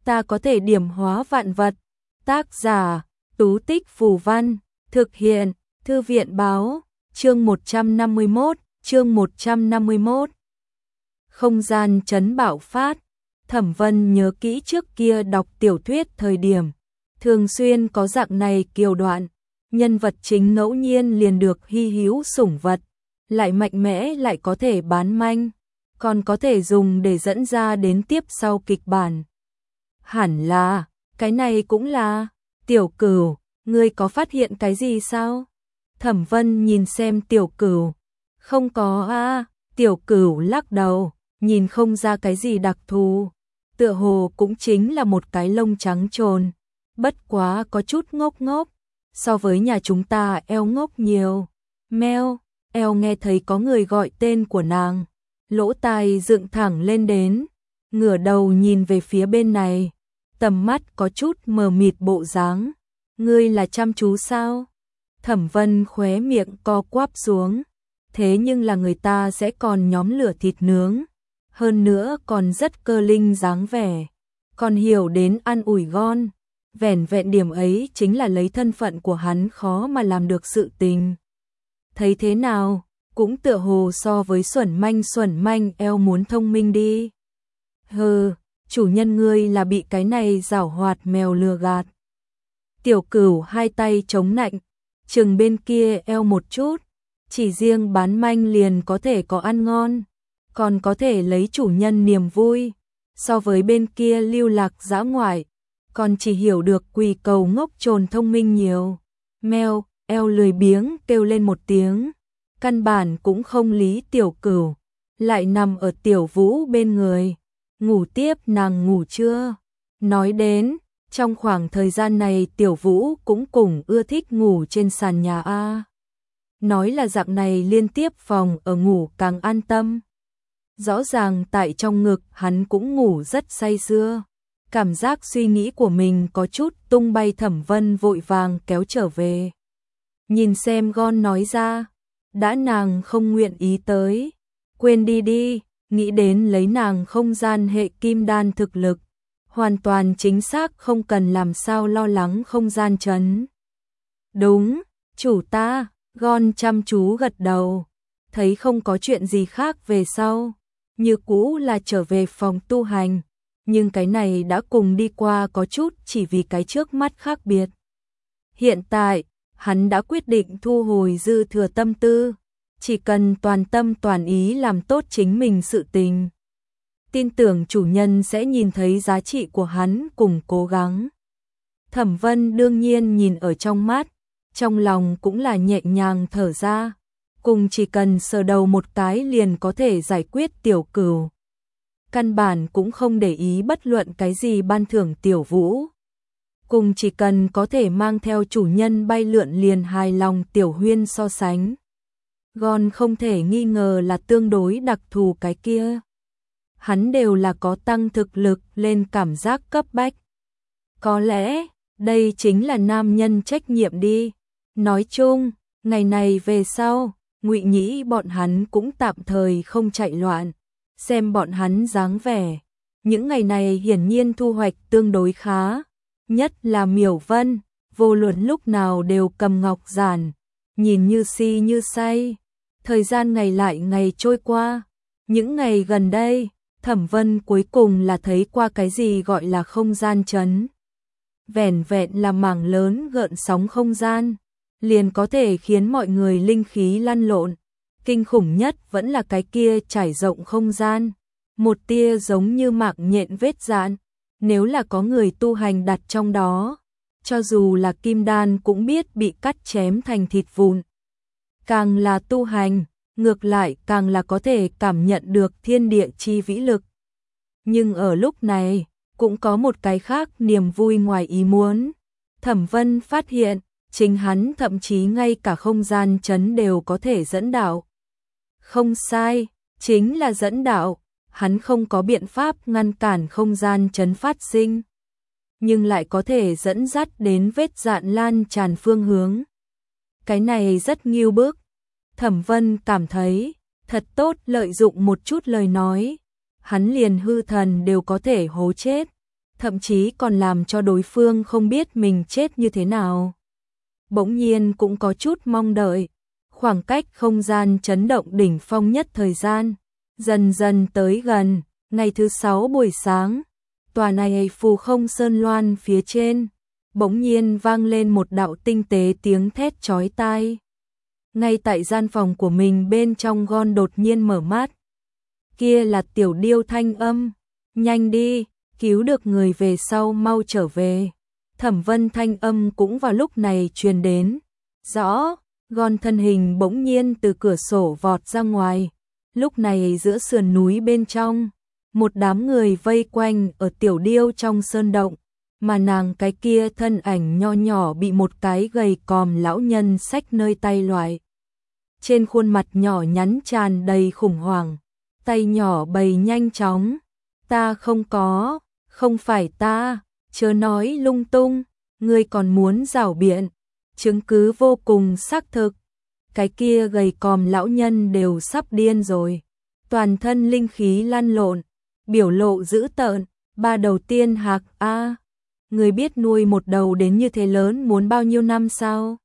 ta có thể điểm hóa vạn vật. Tác giả, Tú Tích Phù Văn, thực hiện, Thư viện Báo, chương 151. Không gian chấn bạo phát. Thẩm Vân nhớ kỹ trước kia đọc tiểu thuyết thời điểm, thường xuyên có dạng này kiều đoạn, nhân vật chính ngẫu nhiên liền được hy hữu sủng vật, lại mạnh mẽ lại có thể bán manh, còn có thể dùng để dẫn ra đến tiếp sau kịch bản. Hẳn là, cái này cũng là, Tiểu Cửu, ngươi có phát hiện cái gì sao? Thẩm Vân nhìn xem Tiểu Cửu. Không có a. Tiểu Cửu lắc đầu, nhìn không ra cái gì đặc thù. Tựa hồ cũng chính là một cái lông trắng trồn, bất quá có chút ngốc ngốc, so với nhà chúng ta eo ngốc nhiều. Meo, eo nghe thấy có người gọi tên của nàng, lỗ tai dựng thẳng lên đến, ngửa đầu nhìn về phía bên này, tầm mắt có chút mờ mịt bộ dáng. Ngươi là chăm chú sao? Thẩm Vân khóe miệng co quắp xuống, thế nhưng là người ta sẽ còn nhóm lửa thịt nướng, hơn nữa còn rất cơ linh dáng vẻ, còn hiểu đến ăn ủi gon, vẻn vẹn điểm ấy chính là lấy thân phận của hắn khó mà làm được sự tình. Thấy thế nào, cũng tựa hồ so với xuẩn manh eo muốn thông minh đi. Hừ, chủ nhân ngươi là bị cái này giảo hoạt mèo lừa gạt. Tiểu Cửu hai tay chống nạnh, chừng bên kia eo một chút, chỉ riêng bán manh liền có thể có ăn ngon, còn có thể lấy chủ nhân niềm vui, so với bên kia lưu lạc dã ngoại, còn chỉ hiểu được quỳ cầu ngốc trồn thông minh nhiều. Meo, eo lười biếng kêu lên một tiếng, căn bản cũng không lý Tiểu Cửu, lại nằm ở Tiểu Vũ bên người. Ngủ tiếp, nàng ngủ chưa? Nói đến, trong khoảng thời gian này Tiểu Vũ cũng cùng ưa thích ngủ trên sàn nhà a. Nói là dạng này liên tiếp phòng ở ngủ càng an tâm. Rõ ràng tại trong ngực hắn cũng ngủ rất say sưa. Cảm giác suy nghĩ của mình có chút tung bay. Thẩm Vân vội vàng kéo trở về. Nhìn xem Gon nói ra, đã nàng không nguyện ý tới, quên đi đi, nghĩ đến lấy nàng không gian hệ kim đan thực lực, hoàn toàn chính xác không cần làm sao lo lắng không gian chấn. Đúng, chủ ta, Gon chăm chú gật đầu, thấy không có chuyện gì khác về sau, như cũ là trở về phòng tu hành, nhưng cái này đã cùng đi qua có chút chỉ vì cái trước mắt khác biệt. Hiện tại, hắn đã quyết định thu hồi dư thừa tâm tư, chỉ cần toàn tâm toàn ý làm tốt chính mình sự tình. Tin tưởng chủ nhân sẽ nhìn thấy giá trị của hắn cùng cố gắng. Thẩm Vân đương nhiên nhìn ở trong mắt, trong lòng cũng là nhẹ nhàng thở ra, cùng chỉ cần sờ đầu một cái liền có thể giải quyết Tiểu Cửu. Căn bản cũng không để ý bất luận cái gì ban thưởng Tiểu Vũ. Cùng chỉ cần có thể mang theo chủ nhân bay lượn liền hài lòng Tiểu Huyên so sánh. Gon không thể nghi ngờ là tương đối đặc thù cái kia. Hắn đều là có tăng thực lực lên cảm giác cấp bách. Có lẽ, đây chính là nam nhân trách nhiệm đi. Nói chung, ngày này về sau, Ngụy Nhĩ bọn hắn cũng tạm thời không chạy loạn. Xem bọn hắn dáng vẻ, những ngày này hiển nhiên thu hoạch tương đối khá. Nhất là Miểu Vân, vô luận lúc nào đều cầm ngọc giản, nhìn như si như say. Thời gian ngày lại ngày trôi qua, những ngày gần đây, Thẩm Vân cuối cùng là thấy qua cái gì gọi là không gian chấn. Vẻn vẹn là mảng lớn gợn sóng không gian, liền có thể khiến mọi người linh khí lăn lộn. Kinh khủng nhất vẫn là cái kia trải rộng không gian, một tia giống như mạng nhện vết dạn, nếu là có người tu hành đặt trong đó, cho dù là kim đan cũng biết bị cắt chém thành thịt vụn. Càng là tu hành, ngược lại càng là có thể cảm nhận được thiên địa chi vĩ lực. Nhưng ở lúc này, cũng có một cái khác niềm vui ngoài ý muốn. Thẩm Vân phát hiện, chính hắn thậm chí ngay cả không gian chấn đều có thể dẫn đạo. Không sai, chính là dẫn đạo, hắn không có biện pháp ngăn cản không gian chấn phát sinh, nhưng lại có thể dẫn dắt đến vết dạn lan tràn phương hướng. Cái này rất nghiêu bức. Thẩm Vân cảm thấy, thật tốt lợi dụng một chút lời nói, hắn liền hư thần đều có thể hố chết. thậm chí còn làm cho đối phương không biết mình chết như thế nào. Bỗng nhiên cũng có chút mong đợi, khoảng cách không gian chấn động đỉnh phong nhất thời gian, dần dần tới gần, ngày thứ 6 buổi sáng, tòa này phù không sơn loan phía trên, bỗng nhiên vang lên một đạo tinh tế tiếng thét chói tai. Ngay tại gian phòng của mình bên trong Gon đột nhiên mở mắt. Kia là Tiểu Điêu thanh âm, nhanh đi, cứu được người về sau mau trở về. Thẩm Vân thanh âm cũng vào lúc này truyền đến. Rõ, Gon thân hình bỗng nhiên từ cửa sổ vọt ra ngoài. Lúc này giữa sườn núi bên trong, một đám người vây quanh ở Tiểu Điêu trong sơn động, mà nàng cái kia thân ảnh nho nhỏ bị một cái gầy còm lão nhân xách nơi tay loại. Trên khuôn mặt nhỏ nhắn tràn đầy khủng hoảng, tay nhỏ bầy nhanh chóng. Ta không có, không phải ta, chớ nói lung tung, ngươi còn muốn giảo biện, chứng cứ vô cùng xác thực. Cái kia gầy còm lão nhân đều sắp điên rồi, toàn thân linh khí lăn lộn, biểu lộ dữ tợn, ba đầu tiên hạc a, ngươi biết nuôi một đầu đến như thế lớn muốn bao nhiêu năm sao?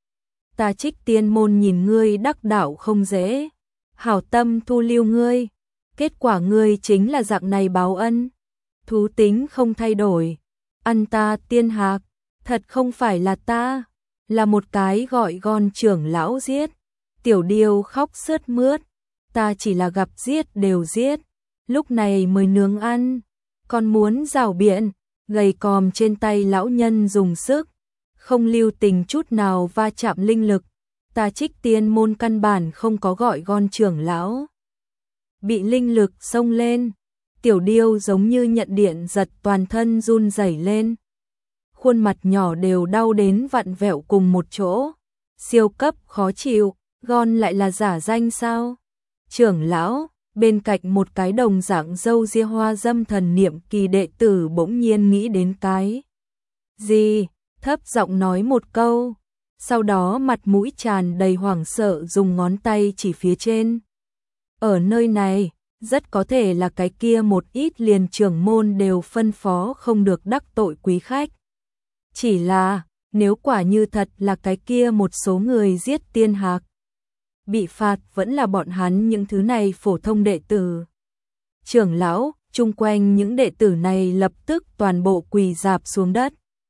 Ta Trích Tiên môn nhìn ngươi đắc đạo không dễ, hảo tâm thu lưu ngươi, kết quả ngươi chính là dạng này báo ân. Thú tính không thay đổi, ăn ta tiên hạc, thật không phải là ta, là một cái gọi Gon trưởng lão giết. Tiểu Điêu khóc sướt mướt, ta chỉ là gặp giết đều giết, lúc này mới nướng ăn, còn muốn rảo biện, gầy còm trên tay lão nhân dùng sức, không lưu tình chút nào va chạm linh lực. Ta Trích Tiên môn căn bản không có gọi Gon trưởng lão. Bị linh lực xông lên, Tiểu Điêu giống như nhận điện giật toàn thân run rẩy lên. Khuôn mặt nhỏ đều đau đến vặn vẹo cùng một chỗ. Siêu cấp khó chịu, Gon lại là giả danh sao? Trưởng lão, bên cạnh một cái đồng dạng râu ria hoa dâm thần niệm kỳ đệ tử bỗng nhiên nghĩ đến cái gì, thấp giọng nói một câu, sau đó mặt mũi tràn đầy hoảng sợ dùng ngón tay chỉ phía trên. Ở nơi này, rất có thể là cái kia một ít liền trưởng môn đều phân phó không được đắc tội quý khách. Chỉ là, nếu quả như thật là cái kia một số người giết tiên hạc, bị phạt vẫn là bọn hắn những thứ này phổ thông đệ tử. Trưởng lão, chung quanh những đệ tử này lập tức toàn bộ quỳ rạp xuống đất.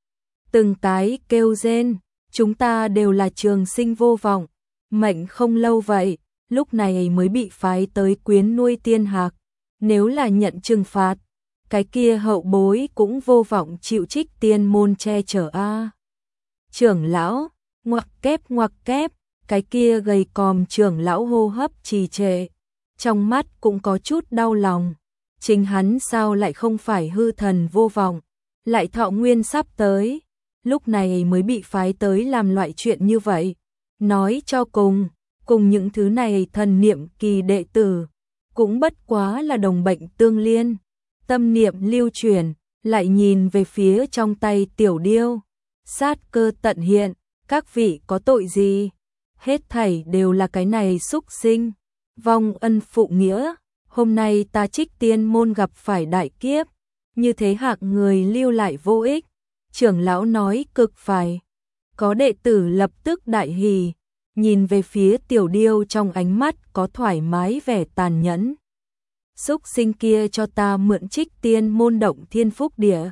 Từng cái kêu rên, chúng ta đều là trường sinh vô vọng, mệnh không lâu vậy, lúc này mới bị phái tới quyến nuôi tiên hạc, nếu là nhận trừng phạt, cái kia hậu bối cũng vô vọng chịu Trích Tiên môn che chở a. Trưởng lão, ngoặc kép, cái kia gầy còm trưởng lão hô hấp trì trệ, trong mắt cũng có chút đau lòng, chính hắn sao lại không phải hư thần vô vọng, lại thọ nguyên sắp tới, lúc này mới bị phái tới làm loại chuyện như vậy. Nói cho cùng những thứ này thần niệm kỳ đệ tử, cũng bất quá là đồng bệnh tương liên, tâm niệm lưu truyền, lại nhìn về phía trong tay Tiểu Điêu, sát cơ tận hiện, các vị có tội gì? Hết thảy đều là cái này xúc sinh, vong ân phụ nghĩa, hôm nay ta Trích Tiên môn gặp phải đại kiếp, như thế hạng người lưu lại vô ích. Trưởng lão nói cực phải. Có đệ tử lập tức đại hỉ, nhìn về phía Tiểu Điêu trong ánh mắt có thoải mái vẻ tàn nhẫn. Xúc sinh kia cho ta mượn Trích Tiên môn động thiên phúc địa,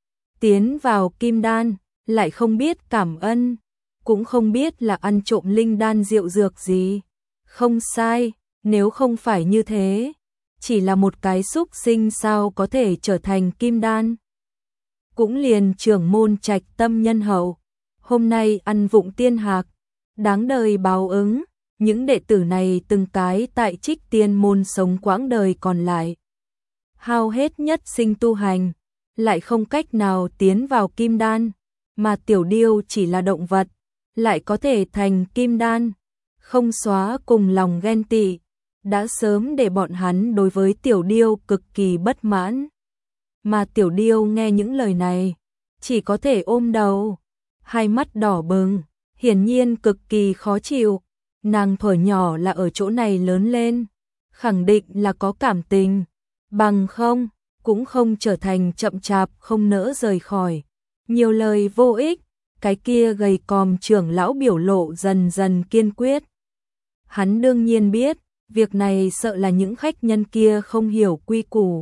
tiến vào kim đan, lại không biết cảm ân, cũng không biết là ăn trộm linh đan rượu dược gì. Không sai, nếu không phải như thế, chỉ là một cái xúc sinh sao có thể trở thành kim đan. Cũng liền trưởng môn Trạch tâm nhân hậu, hôm nay ăn vụng tiên hạc, đáng đời báo ứng. Những đệ tử này từng cái tại Trích Tiên môn sống quãng đời còn lại, hao hết nhất sinh tu hành, lại không cách nào tiến vào kim đan, mà Tiểu Điêu chỉ là động vật, lại có thể thành kim đan, không xóa cùng lòng ghen tị, đã sớm để bọn hắn đối với Tiểu Điêu cực kỳ bất mãn. Mà Tiểu Điêu nghe những lời này, chỉ có thể ôm đầu, hai mắt đỏ bừng, hiển nhiên cực kỳ khó chịu. Nàng thuở nhỏ là ở chỗ này lớn lên, khẳng định là có cảm tình, bằng không, cũng không trở thành chậm chạp không nỡ rời khỏi. Nhiều lời vô ích, cái kia gầy còm trưởng lão biểu lộ dần dần kiên quyết. Hắn đương nhiên biết, việc này sợ là những khách nhân kia không hiểu quy củ.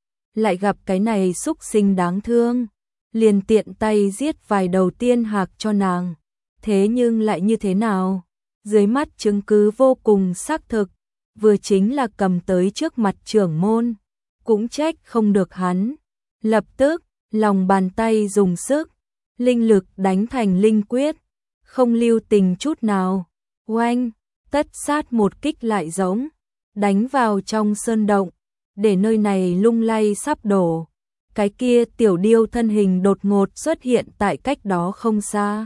Lại gặp cái này xúc sinh đáng thương, liền tiện tay giết vài đầu tiên hạc cho nàng. Thế nhưng lại như thế nào? Dưới mắt chứng cứ vô cùng xác thực, vừa chính là cầm tới trước mặt trưởng môn, cũng trách không được hắn. Lập tức, lòng bàn tay dùng sức, linh lực đánh thành linh quyết, không lưu tình chút nào. Oanh, tất sát một kích lại giống, đánh vào trong sơn động, để nơi này lung lay sắp đổ. Cái kia tiểu điêu thân hình đột ngột xuất hiện tại cách đó không xa.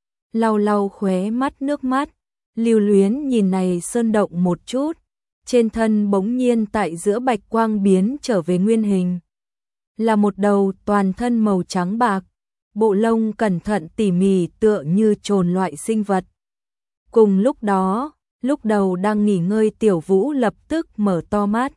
Lau lau khóe mắt nước mắt, lưu luyến nhìn này sơn động một chút, trên thân bỗng nhiên tại giữa bạch quang biến trở về nguyên hình. Là một đầu toàn thân màu trắng bạc, bộ lông cẩn thận tỉ mỉ tựa như trồn loại sinh vật. Cùng lúc đó, lúc đầu đang nghỉ ngơi Tiểu Vũ lập tức mở to mắt.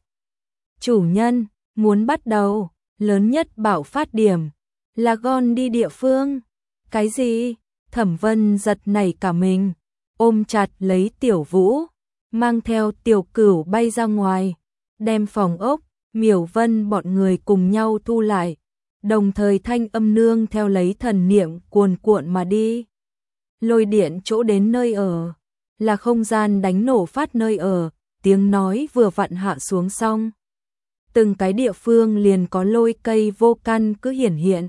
Chủ nhân, muốn bắt đầu, lớn nhất bạo phát điểm, là Gon đi địa phương. Cái gì? Thẩm Vân giật nảy cả mình, ôm chặt lấy Tiểu Vũ, mang theo Tiểu Cửu bay ra ngoài, đem phòng ốc, Miểu Vân bọn người cùng nhau thu lại, đồng thời thanh âm nương theo lấy thần niệm cuồn cuộn mà đi. Lôi điện chỗ đến nơi ở, là không gian đánh nổ phát nơi ở, tiếng nói vừa vặn hạ xuống xong. Từng cái địa phương liền có lôi cây vô căn cứ hiển hiện.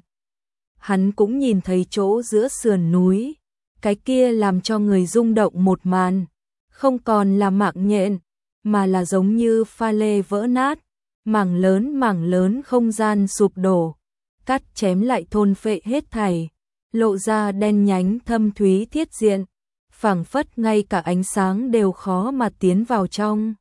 Hắn cũng nhìn thấy chỗ giữa sườn núi, cái kia làm cho người rung động một màn, không còn là mạng nhện, mà là giống như pha lê vỡ nát, mảng lớn không gian sụp đổ, cắt chém lại thôn phệ hết thảy, lộ ra đen nhánh thâm thúy thiết diện, phảng phất ngay cả ánh sáng đều khó mà tiến vào trong.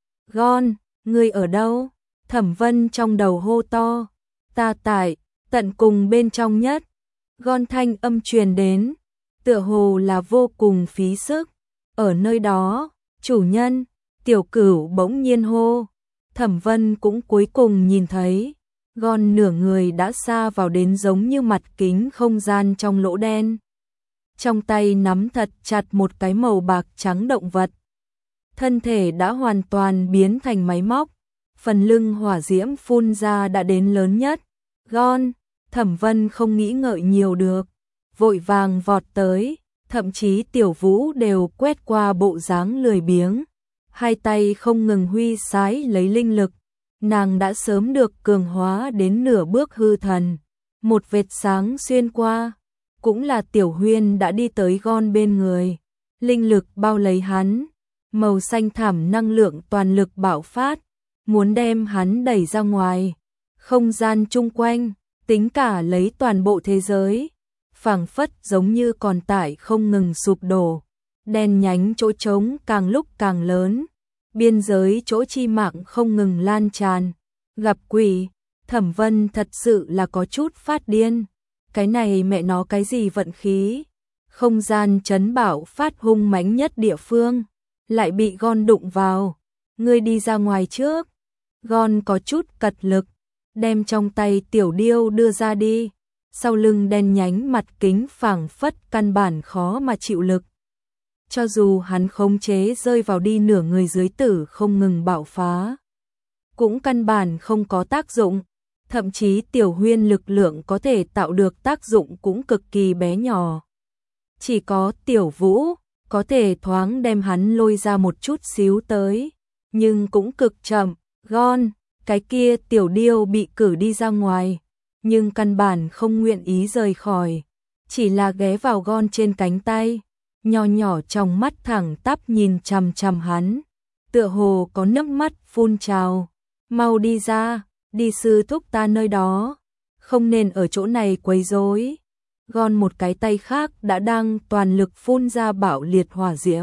Gon, ngươi ở đâu? Thẩm Vân trong đầu hô to, ta tại tận cùng bên trong nhất. Gon thanh âm truyền đến, tựa hồ là vô cùng phí sức. Ở nơi đó, chủ nhân, Tiểu Cửu bỗng nhiên hô. Thẩm Vân cũng cuối cùng nhìn thấy, Gon nửa người đã xa vào đến giống như mặt kính không gian trong lỗ đen. Trong tay nắm thật chặt một cái màu bạc trắng động vật. Thân thể đã hoàn toàn biến thành máy móc, phần lưng hỏa diễm phun ra đã đến lớn nhất. Gon, Thẩm Vân không nghĩ ngợi nhiều được, vội vàng vọt tới, thậm chí Tiểu Vũ đều quét qua bộ dáng lười biếng, hai tay không ngừng huy sái lấy linh lực, nàng đã sớm được cường hóa đến nửa bước hư thần. Một vệt sáng xuyên qua, cũng là Tiểu Huyên đã đi tới Gon bên người, linh lực bao lấy hắn, màu xanh thẳm năng lượng toàn lực bạo phát, muốn đem hắn đẩy ra ngoài. Không gian chung quanh, tính cả lấy toàn bộ thế giới, phảng phất giống như còn tải không ngừng sụp đổ, đen nhánh chỗ trống càng lúc càng lớn, biên giới chỗ chi mạng không ngừng lan tràn. Gặp quỷ, Thẩm Vân thật sự là có chút phát điên. Cái này mẹ nó cái gì vận khí? Không gian chấn bạo phát hung mãnh nhất địa phương, lại bị Gon đụng vào. Ngươi đi ra ngoài trước. Gon có chút cật lực, đem trong tay tiểu điêu đưa ra đi. Sau lưng đen nhánh mặt kính phảng phất căn bản khó mà chịu lực. Cho dù hắn khống chế rơi vào đi nửa người dưới tử không ngừng bạo phá, cũng căn bản không có tác dụng. Thậm chí Tiểu Huyên lực lượng có thể tạo được tác dụng cũng cực kỳ bé nhỏ. Chỉ có Tiểu Vũ có thể thoáng đem hắn lôi ra một chút xíu tới, nhưng cũng cực chậm. Gon, cái kia tiểu điêu bị cử đi ra ngoài, nhưng căn bản không nguyện ý rời khỏi, chỉ là ghé vào Gon trên cánh tay, nho nhỏ trong mắt thẳng tắp nhìn chằm chằm hắn, tựa hồ có nước mắt phun trào. Mau đi ra, đi sư thúc ta nơi đó, không nên ở chỗ này quấy rối. Gon một cái tay khác đã đang toàn lực phun ra bạo liệt hỏa diễm.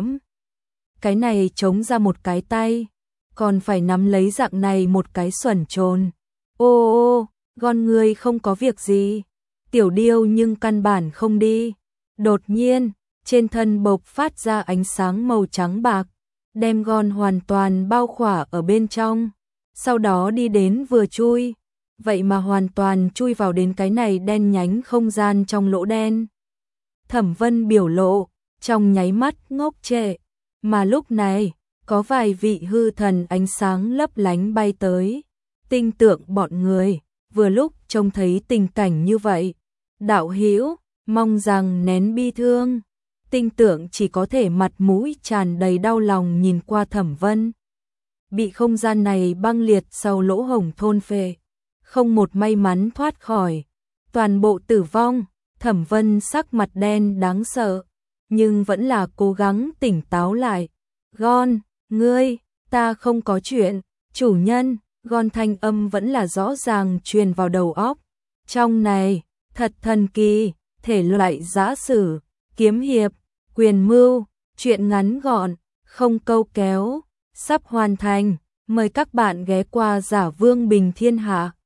Cái này chống ra một cái tay, còn phải nắm lấy dạng này một cái xuẩn trồn. Ô ô, Gon người không có việc gì. Tiểu điêu nhưng căn bản không đi. Đột nhiên, trên thân bộc phát ra ánh sáng màu trắng bạc, đem Gon hoàn toàn bao khỏa ở bên trong. Sau đó đi đến vừa chui vậy mà hoàn toàn chui vào đến cái này đen nhánh không gian trong lỗ đen. Thẩm Vân biểu lộ, trong nháy mắt ngốc trệ, mà lúc này, có vài vị hư thần ánh sáng lấp lánh bay tới. Tinh Tượng bọn người, vừa lúc trông thấy tình cảnh như vậy. Đạo hữu mong rằng nén bi thương. Tinh Tượng chỉ có thể mặt mũi tràn đầy đau lòng nhìn qua Thẩm Vân. Bị không gian này băng liệt sau lỗ hổng thôn phệ, không một may mắn thoát khỏi, toàn bộ tử vong. Thẩm Vân sắc mặt đen đáng sợ, nhưng vẫn là cố gắng tỉnh táo lại. Gon, ngươi, ta không có chuyện, chủ nhân. Gon thanh âm vẫn là rõ ràng truyền vào đầu óc. Trong này, thật thần kỳ, thể loại giã sử, kiếm hiệp, quyền mưu, truyện ngắn gọn, không câu kéo, sắp hoàn thành. Mời các bạn ghé qua Giả Vương Bình Thiên Hạ.